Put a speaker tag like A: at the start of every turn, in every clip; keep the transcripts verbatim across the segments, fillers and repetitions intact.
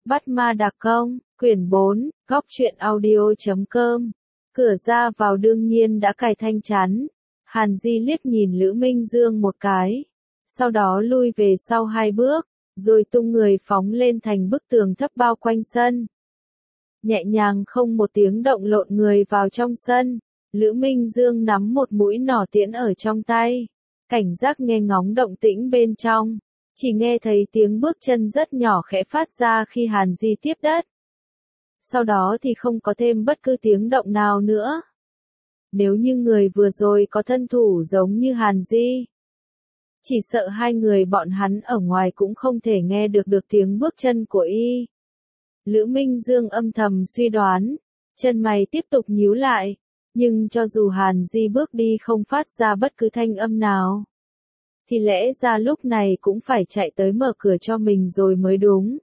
A: Bắt ma đặc công, quyển bốn, góc truyện audio.com. Cửa ra vào đương nhiên đã cài thanh chắn. Hàn Di liếc nhìn Lữ Minh Dương một cái. Sau đó lui về sau hai bước, rồi tung người phóng lên thành bức tường thấp bao quanh sân. Nhẹ nhàng không một tiếng động lộn người vào trong sân. Lữ Minh Dương nắm một mũi nỏ tiễn ở trong tay. Cảnh giác nghe ngóng động tĩnh bên trong. Chỉ nghe thấy tiếng bước chân rất nhỏ khẽ phát ra khi Hàn Di tiếp đất. Sau đó thì không có thêm bất cứ tiếng động nào nữa. Nếu như người vừa rồi có thân thủ giống như Hàn Di, chỉ sợ hai người bọn hắn ở ngoài cũng không thể nghe được được tiếng bước chân của y. Lữ Minh Dương âm thầm suy đoán, chân mày tiếp tục nhíu lại, nhưng cho dù Hàn Di bước đi không phát ra bất cứ thanh âm nào, thì lẽ ra lúc này cũng phải chạy tới mở cửa cho mình rồi mới đúng.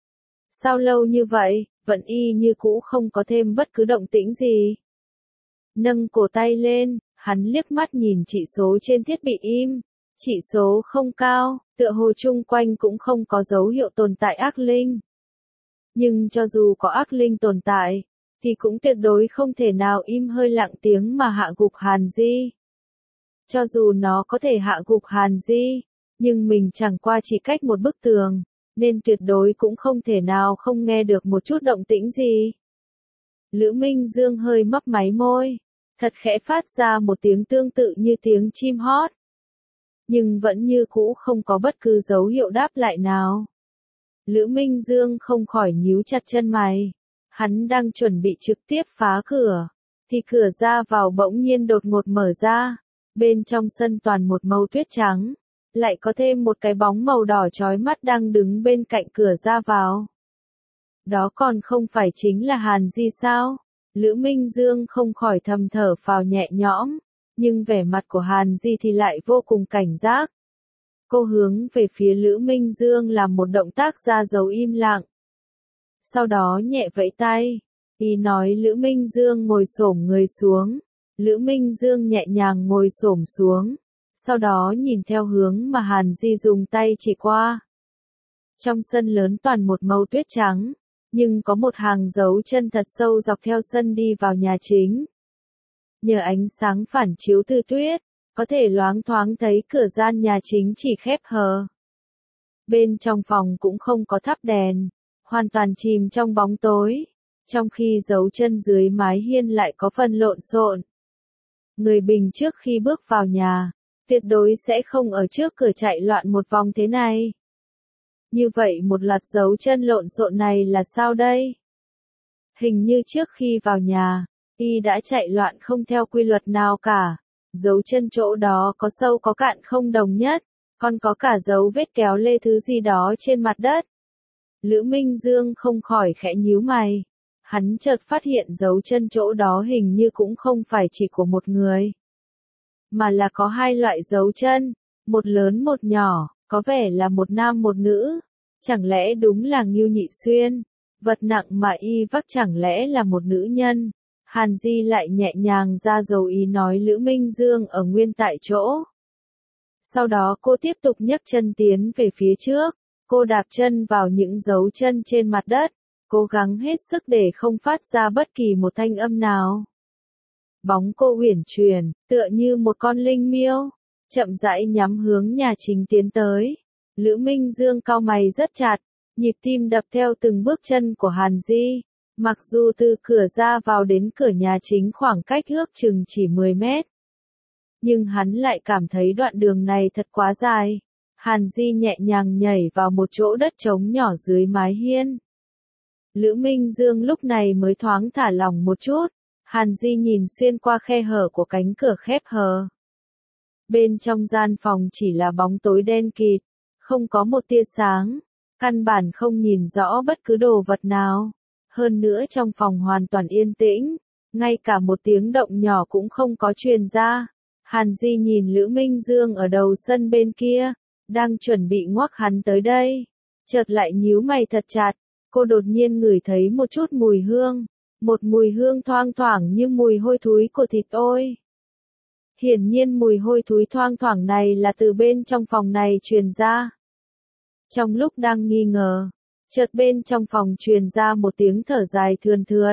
A: Sao lâu như vậy, vẫn y như cũ không có thêm bất cứ động tĩnh gì. Nâng cổ tay lên, hắn liếc mắt nhìn chỉ số trên thiết bị im. Chỉ số không cao, tựa hồ chung quanh cũng không có dấu hiệu tồn tại ác linh. Nhưng cho dù có ác linh tồn tại, thì cũng tuyệt đối không thể nào im hơi lặng tiếng mà hạ gục Hàn Di. Cho dù nó có thể hạ gục Hàn Di, nhưng mình chẳng qua chỉ cách một bức tường, nên tuyệt đối cũng không thể nào không nghe được một chút động tĩnh gì. Lữ Minh Dương hơi mấp máy môi, thật khẽ phát ra một tiếng tương tự như tiếng chim hót. Nhưng vẫn như cũ không có bất cứ dấu hiệu đáp lại nào. Lữ Minh Dương không khỏi nhíu chặt chân mày. Hắn đang chuẩn bị trực tiếp phá cửa, thì cửa ra vào bỗng nhiên đột ngột mở ra. Bên trong sân toàn một màu tuyết trắng, lại có thêm một cái bóng màu đỏ chói mắt đang đứng bên cạnh cửa ra vào. Đó còn không phải chính là Hàn Di sao? Lữ Minh Dương không khỏi thầm thở phào nhẹ nhõm, nhưng vẻ mặt của Hàn Di thì lại vô cùng cảnh giác. Cô hướng về phía Lữ Minh Dương làm một động tác ra dấu im lặng. Sau đó nhẹ vẫy tay, y nói Lữ Minh Dương ngồi xổm người xuống. Lữ Minh Dương nhẹ nhàng ngồi xổm xuống, sau đó nhìn theo hướng mà Hàn Di dùng tay chỉ qua. Trong sân lớn toàn một màu tuyết trắng, nhưng có một hàng dấu chân thật sâu dọc theo sân đi vào nhà chính. Nhờ ánh sáng phản chiếu từ tuyết, có thể loáng thoáng thấy cửa gian nhà chính chỉ khép hờ. Bên trong phòng cũng không có thắp đèn, hoàn toàn chìm trong bóng tối, trong khi dấu chân dưới mái hiên lại có phần lộn xộn. Người bình trước khi bước vào nhà, tuyệt đối sẽ không ở trước cửa chạy loạn một vòng thế này. Như vậy một loạt dấu chân lộn xộn này là sao đây? Hình như trước khi vào nhà, y đã chạy loạn không theo quy luật nào cả. Dấu chân chỗ đó có sâu có cạn không đồng nhất, còn có cả dấu vết kéo lê thứ gì đó trên mặt đất. Lữ Minh Dương không khỏi khẽ nhíu mày. Hắn chợt phát hiện dấu chân chỗ đó hình như cũng không phải chỉ của một người, mà là có hai loại dấu chân, một lớn một nhỏ, có vẻ là một nam một nữ. Chẳng lẽ đúng là Ngưu Nhị Xuyên, vật nặng mà y vác chẳng lẽ là một nữ nhân? Hàn Di lại nhẹ nhàng ra dấu ý nói Lữ Minh Dương ở nguyên tại chỗ. Sau đó cô tiếp tục nhấc chân tiến về phía trước, cô đạp chân vào những dấu chân trên mặt đất, cố gắng hết sức để không phát ra bất kỳ một thanh âm nào. Bóng cô uyển chuyển, tựa như một con linh miêu, chậm rãi nhắm hướng nhà chính tiến tới. Lữ Minh Dương cau mày rất chặt, nhịp tim đập theo từng bước chân của Hàn Di. Mặc dù từ cửa ra vào đến cửa nhà chính khoảng cách ước chừng chỉ mười mét, nhưng hắn lại cảm thấy đoạn đường này thật quá dài. Hàn Di nhẹ nhàng nhảy vào một chỗ đất trống nhỏ dưới mái hiên. Lữ Minh Dương lúc này mới thoáng thả lỏng một chút. Hàn Di nhìn xuyên qua khe hở của cánh cửa khép hờ. Bên trong gian phòng chỉ là bóng tối đen kịt, không có một tia sáng, căn bản không nhìn rõ bất cứ đồ vật nào. Hơn nữa trong phòng hoàn toàn yên tĩnh, ngay cả một tiếng động nhỏ cũng không có truyền ra. Hàn Di nhìn Lữ Minh Dương ở đầu sân bên kia, đang chuẩn bị ngoắc hắn tới đây. Chợt lại nhíu mày thật chặt, cô đột nhiên ngửi thấy một chút mùi hương, một mùi hương thoang thoảng như mùi hôi thối của thịt ôi. Hiển nhiên mùi hôi thối thoang thoảng này là từ bên trong phòng này truyền ra. Trong lúc đang nghi ngờ, Chợt bên trong phòng truyền ra một tiếng thở dài thườn thượt.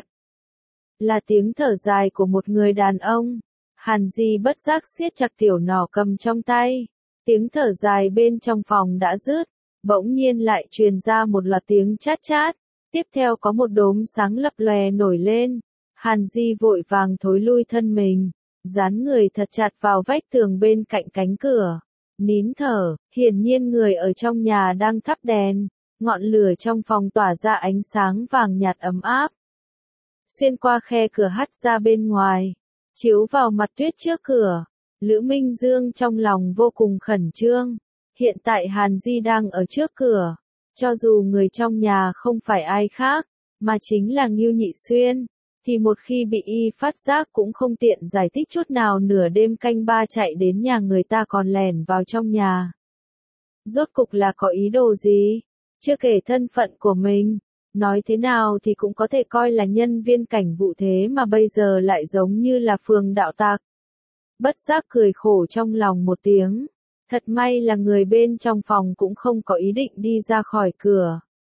A: Là tiếng thở dài của một người đàn ông. Hàn Di bất giác siết chặt tiểu nỏ cầm trong tay. Tiếng thở dài bên trong phòng đã dứt, bỗng nhiên lại truyền ra một loạt tiếng chát chát. Tiếp theo có một đốm sáng lập lòe nổi lên. Hàn Di vội vàng thối lui thân mình, dán người thật chặt vào vách tường bên cạnh cánh cửa. Nín thở, hiển nhiên người ở trong nhà đang thắp đèn. Ngọn lửa trong phòng tỏa ra ánh sáng vàng nhạt ấm áp. Xuyên qua khe cửa hắt ra bên ngoài, chiếu vào mặt tuyết trước cửa. Lữ Minh Dương trong lòng vô cùng khẩn trương. Hiện tại Hàn Di đang ở trước cửa. Cho dù người trong nhà không phải ai khác, mà chính là Ngưu Nhị Xuyên, thì một khi bị y phát giác cũng không tiện giải thích chút nào, nửa đêm canh ba chạy đến nhà người ta còn lẻn vào trong nhà. Rốt cục là có ý đồ gì? Chưa kể thân phận của mình, nói thế nào thì cũng có thể coi là nhân viên cảnh vụ, thế mà bây giờ lại giống như là phường đạo tặc. Bất giác cười khổ trong lòng một tiếng. Thật may là người bên trong phòng cũng không có ý định đi ra khỏi cửa.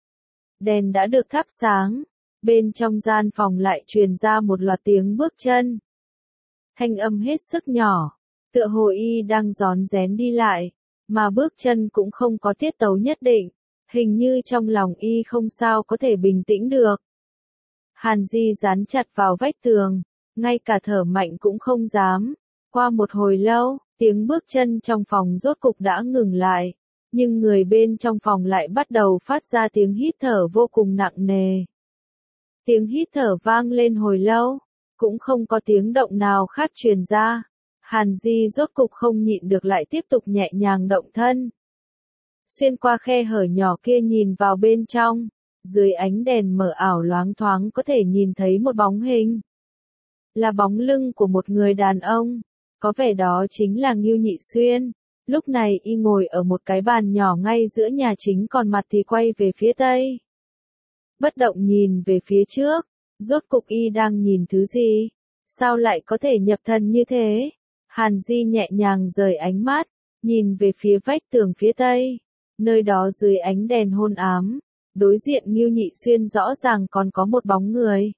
A: Đèn đã được thắp sáng, bên trong gian phòng lại truyền ra một loạt tiếng bước chân. Thanh âm hết sức nhỏ, tựa hồ y đang rón rén đi lại, mà bước chân cũng không có tiết tấu nhất định, hình như trong lòng y không sao có thể bình tĩnh được. Hàn Di dán chặt vào vách tường, ngay cả thở mạnh cũng không dám. Qua một hồi lâu, tiếng bước chân trong phòng rốt cục đã ngừng lại, nhưng người bên trong phòng lại bắt đầu phát ra tiếng hít thở vô cùng nặng nề. Tiếng hít thở vang lên hồi lâu, cũng không có tiếng động nào khác truyền ra. Hàn Di rốt cục không nhịn được lại tiếp tục nhẹ nhàng động thân. Xuyên qua khe hở nhỏ kia nhìn vào bên trong, dưới ánh đèn mờ ảo loáng thoáng có thể nhìn thấy một bóng hình. Là bóng lưng của một người đàn ông, có vẻ đó chính là Ngưu Nhị Xuyên. Lúc này y ngồi ở một cái bàn nhỏ ngay giữa nhà chính, còn mặt thì quay về phía tây. Bất động nhìn về phía trước, rốt cục y đang nhìn thứ gì? Sao lại có thể nhập thần như thế? Hàn Di nhẹ nhàng rời ánh mắt, nhìn về phía vách tường phía tây. Nơi đó dưới ánh đèn hôn ám, đối diện Ngưu Nhị Xuyên rõ ràng còn có một bóng người.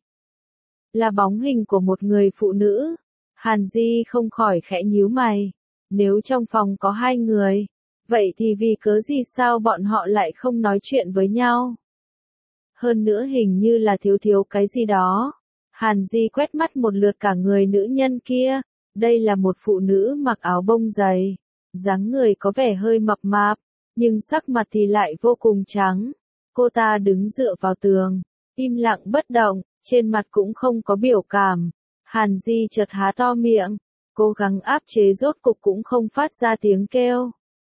A: Là bóng hình của một người phụ nữ. Hàn Di không khỏi khẽ nhíu mày. Nếu trong phòng có hai người, vậy thì vì cớ gì sao bọn họ lại không nói chuyện với nhau? Hơn nữa hình như là thiếu thiếu cái gì đó. Hàn Di quét mắt một lượt cả người nữ nhân kia. Đây là một phụ nữ mặc áo bông dày, dáng người có vẻ hơi mập mạp, nhưng sắc mặt thì lại vô cùng trắng. Cô ta đứng dựa vào tường, im lặng bất động, trên mặt cũng không có biểu cảm. Hàn Di chợt há to miệng, cố gắng áp chế, rốt cục cũng không phát ra tiếng kêu.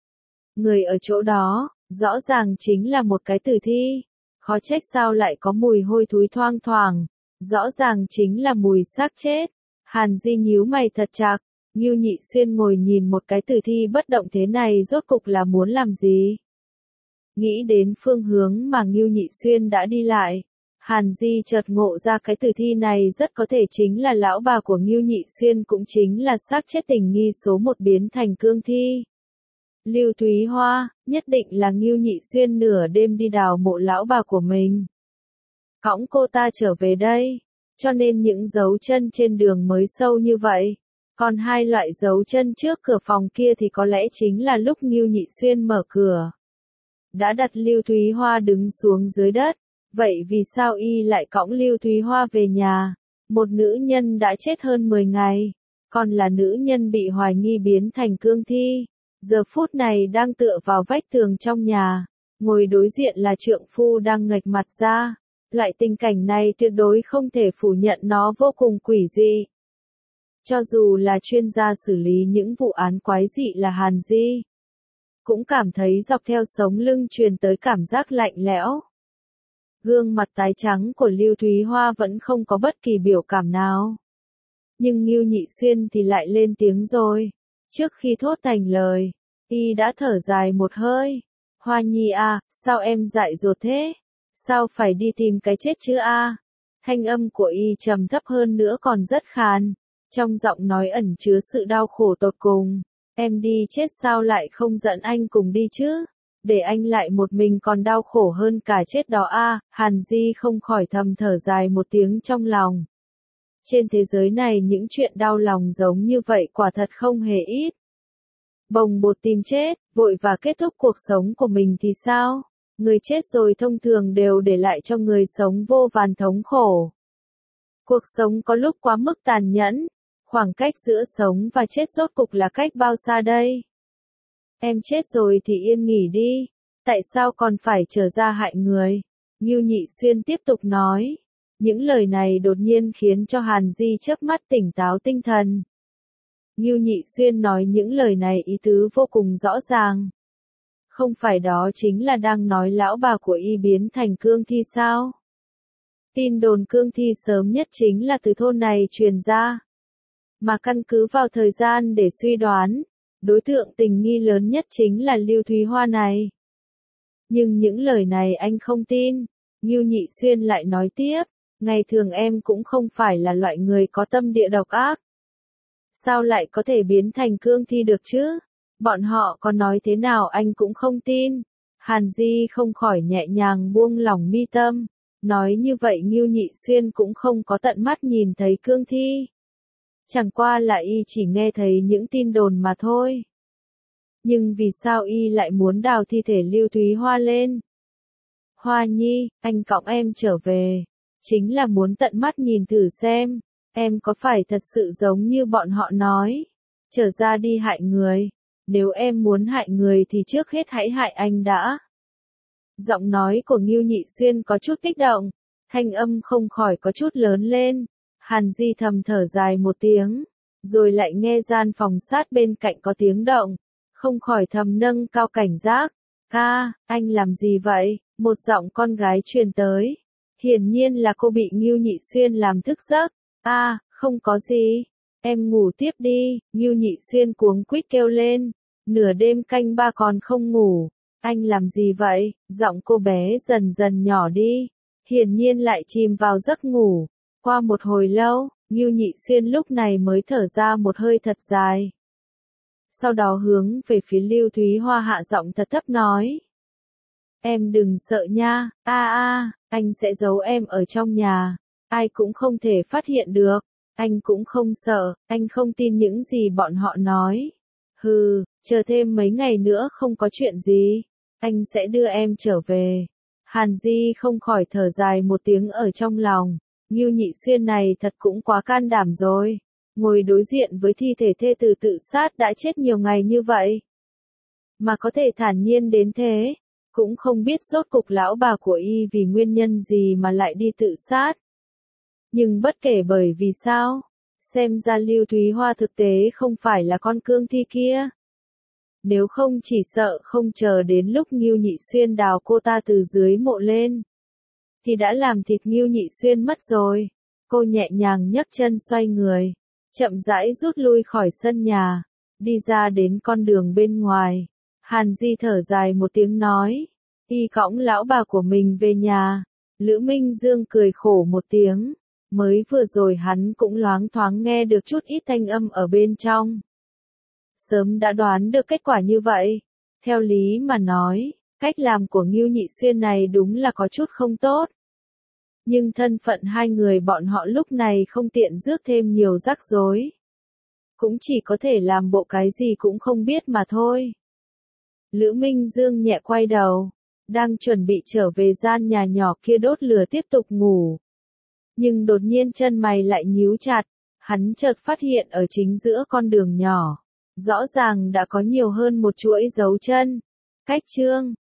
A: Người ở chỗ đó, rõ ràng chính là một cái tử thi. Khó trách sao lại có mùi hôi thối thoang thoảng, rõ ràng chính là mùi xác chết. Hàn Di nhíu mày thật chặt, Ngưu Nhị Xuyên ngồi nhìn một cái tử thi bất động thế này rốt cục là muốn làm gì? Nghĩ đến phương hướng mà Ngưu Nhị Xuyên đã đi lại, Hàn Di chợt ngộ ra cái tử thi này rất có thể chính là lão bà của Ngưu Nhị Xuyên, cũng chính là xác chết tình nghi số một biến thành cương thi. Lưu Thúy Hoa, nhất định là Ngưu Nhị Xuyên nửa đêm đi đào mộ lão bà của mình, cõng cô ta trở về đây, cho nên những dấu chân trên đường mới sâu như vậy. Còn hai loại dấu chân trước cửa phòng kia thì có lẽ chính là lúc Ngưu Nhị Xuyên mở cửa, đã đặt Lưu Thúy Hoa đứng xuống dưới đất. Vậy vì sao y lại cõng Lưu Thúy Hoa về nhà? Một nữ nhân đã chết hơn mười ngày, còn là nữ nhân bị hoài nghi biến thành cương thi, giờ phút này đang tựa vào vách tường trong nhà, ngồi đối diện là trượng phu đang nghệch mặt ra. Loại tình cảnh này tuyệt đối không thể phủ nhận, nó vô cùng quỷ dị. Cho dù là chuyên gia xử lý những vụ án quái dị là Hàn Di, cũng cảm thấy dọc theo sống lưng truyền tới cảm giác lạnh lẽo. Gương mặt tái trắng của Lưu Thúy Hoa vẫn không có bất kỳ biểu cảm nào. Nhưng Ngưu Nhị Xuyên thì lại lên tiếng rồi. Trước khi thốt thành lời, y đã thở dài một hơi. Hoa Nhi à, sao em dại dột thế? Sao phải đi tìm cái chết chứ a? Thanh âm của y trầm thấp hơn nữa còn rất khàn, trong giọng nói ẩn chứa sự đau khổ tột cùng. Em đi chết sao lại không dẫn anh cùng đi chứ? để anh lại một mình còn đau khổ hơn cả chết đó a. Hàn Di không khỏi thầm thở dài một tiếng trong lòng. Trên thế giới này những chuyện đau lòng giống như vậy quả thật không hề ít. Bồng bột tìm chết, vội và kết thúc cuộc sống của mình thì sao? Người chết rồi thông thường đều để lại cho người sống vô vàn thống khổ. Cuộc sống có lúc quá mức tàn nhẫn, khoảng cách giữa sống và chết rốt cục là cách bao xa đây? Em chết rồi thì yên nghỉ đi, tại sao còn phải trở ra hại người? Ngưu Nhị Xuyên tiếp tục nói. Những lời này đột nhiên khiến cho Hàn Di chớp mắt tỉnh táo tinh thần. Ngưu Nhị Xuyên nói những lời này ý tứ vô cùng rõ ràng. Không phải đó chính là đang nói lão bà của y biến thành cương thi sao? Tin đồn cương thi sớm nhất chính là từ thôn này truyền ra. Mà căn cứ vào thời gian để suy đoán, đối tượng tình nghi lớn nhất chính là Lưu Thúy Hoa này. Nhưng những lời này anh không tin. Ngưu Nhị Xuyên lại nói tiếp, ngày thường em cũng không phải là loại người có tâm địa độc ác. Sao lại có thể biến thành cương thi được chứ? Bọn họ có nói thế nào anh cũng không tin. Hàn Di không khỏi nhẹ nhàng buông lỏng mi tâm. Nói như vậy Ngưu Nhị Xuyên cũng không có tận mắt nhìn thấy cương thi. Chẳng qua là y chỉ nghe thấy những tin đồn mà thôi. Nhưng vì sao y lại muốn đào thi thể Lưu Thúy Hoa lên? Hoa Nhi, anh cõng em trở về. Chính là muốn tận mắt nhìn thử xem, em có phải thật sự giống như bọn họ nói. Trở ra đi hại người. Nếu em muốn hại người thì trước hết hãy hại anh đã. Giọng nói của Ngưu Nhị Xuyên có chút kích động, thanh âm không khỏi có chút lớn lên. Hàn Di thầm thở dài một tiếng, rồi lại nghe gian phòng sát bên cạnh có tiếng động, không khỏi thầm nâng cao cảnh giác. Ca, anh làm gì vậy? Một giọng con gái truyền tới. Hiển nhiên là cô bị Ngưu Nhị Xuyên làm thức giấc. A, à, không có gì. Em ngủ tiếp đi. Ngưu Nhị Xuyên cuống quýt kêu lên. Nửa đêm canh ba còn không ngủ. Anh làm gì vậy? Giọng cô bé dần dần nhỏ đi. Hiển nhiên lại chìm vào giấc ngủ. Qua một hồi lâu, Ngưu Nhị Xuyên lúc này mới thở ra một hơi thật dài. Sau đó hướng về phía Lưu Thúy Hoa hạ giọng thật thấp nói. Em đừng sợ nha, a a, anh sẽ giấu em ở trong nhà, ai cũng không thể phát hiện được, anh cũng không sợ, anh không tin những gì bọn họ nói. Hừ, chờ thêm mấy ngày nữa không có chuyện gì, anh sẽ đưa em trở về. Hàn Di không khỏi thở dài một tiếng ở trong lòng, Ngưu Nhị Xuyên này thật cũng quá can đảm rồi, ngồi đối diện với thi thể thê tử tự sát đã chết nhiều ngày như vậy, mà có thể thản nhiên đến thế. Cũng không biết rốt cục lão bà của y vì nguyên nhân gì mà lại đi tự sát. Nhưng bất kể bởi vì sao, xem ra Lưu Thúy Hoa thực tế không phải là con cương thi kia. Nếu không chỉ sợ không chờ đến lúc Ngưu Nhị Xuyên đào cô ta từ dưới mộ lên, thì đã làm thịt Ngưu Nhị Xuyên mất rồi. Cô nhẹ nhàng nhấc chân xoay người, chậm rãi rút lui khỏi sân nhà, đi ra đến con đường bên ngoài. Hàn Di thở dài một tiếng nói, y cõng lão bà của mình về nhà. Lữ Minh Dương cười khổ một tiếng, mới vừa rồi hắn cũng loáng thoáng nghe được chút ít thanh âm ở bên trong. Sớm đã đoán được kết quả như vậy. Theo lý mà nói, cách làm của Ngưu Nhị Xuyên này đúng là có chút không tốt. Nhưng thân phận hai người bọn họ lúc này không tiện rước thêm nhiều rắc rối. Cũng chỉ có thể làm bộ cái gì cũng không biết mà thôi. Lữ Minh Dương nhẹ quay đầu, đang chuẩn bị trở về gian nhà nhỏ kia đốt lửa tiếp tục ngủ. Nhưng đột nhiên chân mày lại nhíu chặt, hắn chợt phát hiện ở chính giữa con đường nhỏ, rõ ràng đã có nhiều hơn một chuỗi dấu chân. Cách chương